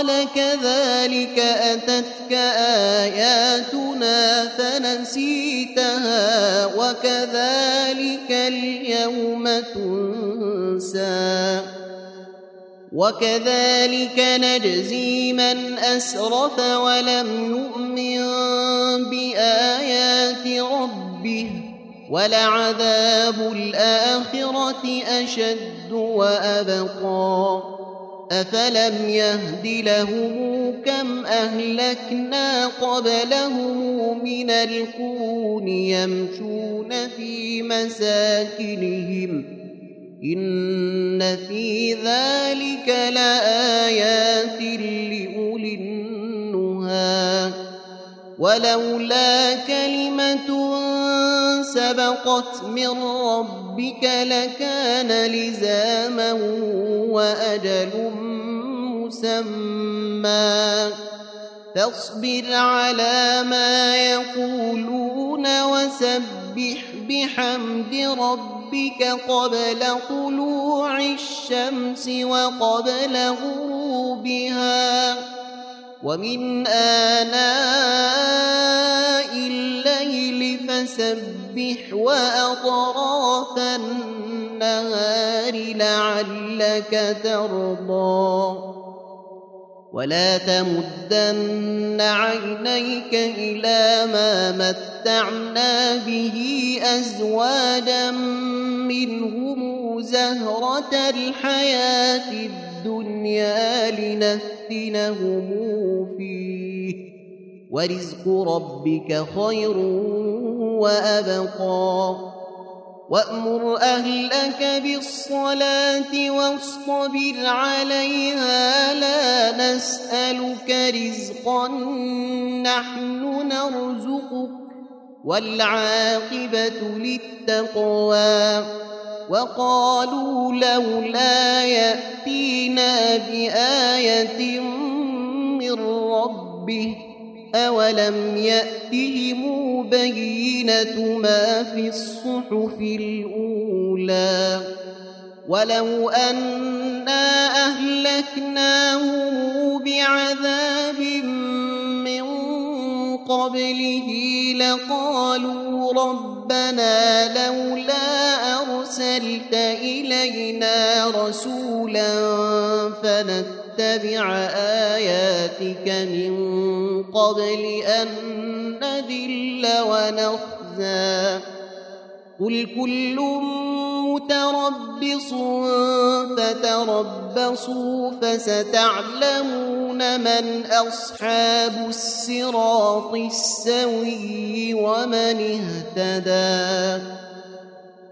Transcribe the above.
قال كذلك أتتك آياتنا فنسيتها وكذلك اليوم تنسى وكذلك نجزي من أسرف ولم يؤمن بآيات ربه ولعذاب الآخرة أشد وأبقى أفلم يهد لهم كم أهلكنا قبلهم من القرون يمشون في مساكنهم إن في ذلك لآيات لأولي النهى ولولا كلمة سبقت من ربك لكان لزاما وأجل مسمى فاصبر على ما يقولون وسبح بحمد ربك قبل طلوع الشمس وقبل غروبها ومن آناء الليل فسبح وأطراف النهار لعلك ترضى ولا تمدن عينيك إلى ما متعنا به أزواجا منهم زهرة الحياة الدنيا لنفتنهم فيه ورزق ربك خير وأبقى وأمر أهلك بالصلاة واصطبر عليها لا نسألك رزقا نحن نرزقك والعاقبة للتقوى وقالوا لولا يأتينا بآية من ربه أولم يأتهم بينة ما في الصحف الأولى ولو أنا أهلكناهم بعذاب من قبله لقالوا ربنا لولا أرسلت إلينا رسولا فنتبع آياتك من قبل أن نذل ونخزى قل كل متربص فتربصوا فستعلمون من أصحاب الصراط السوي ومن اهتدى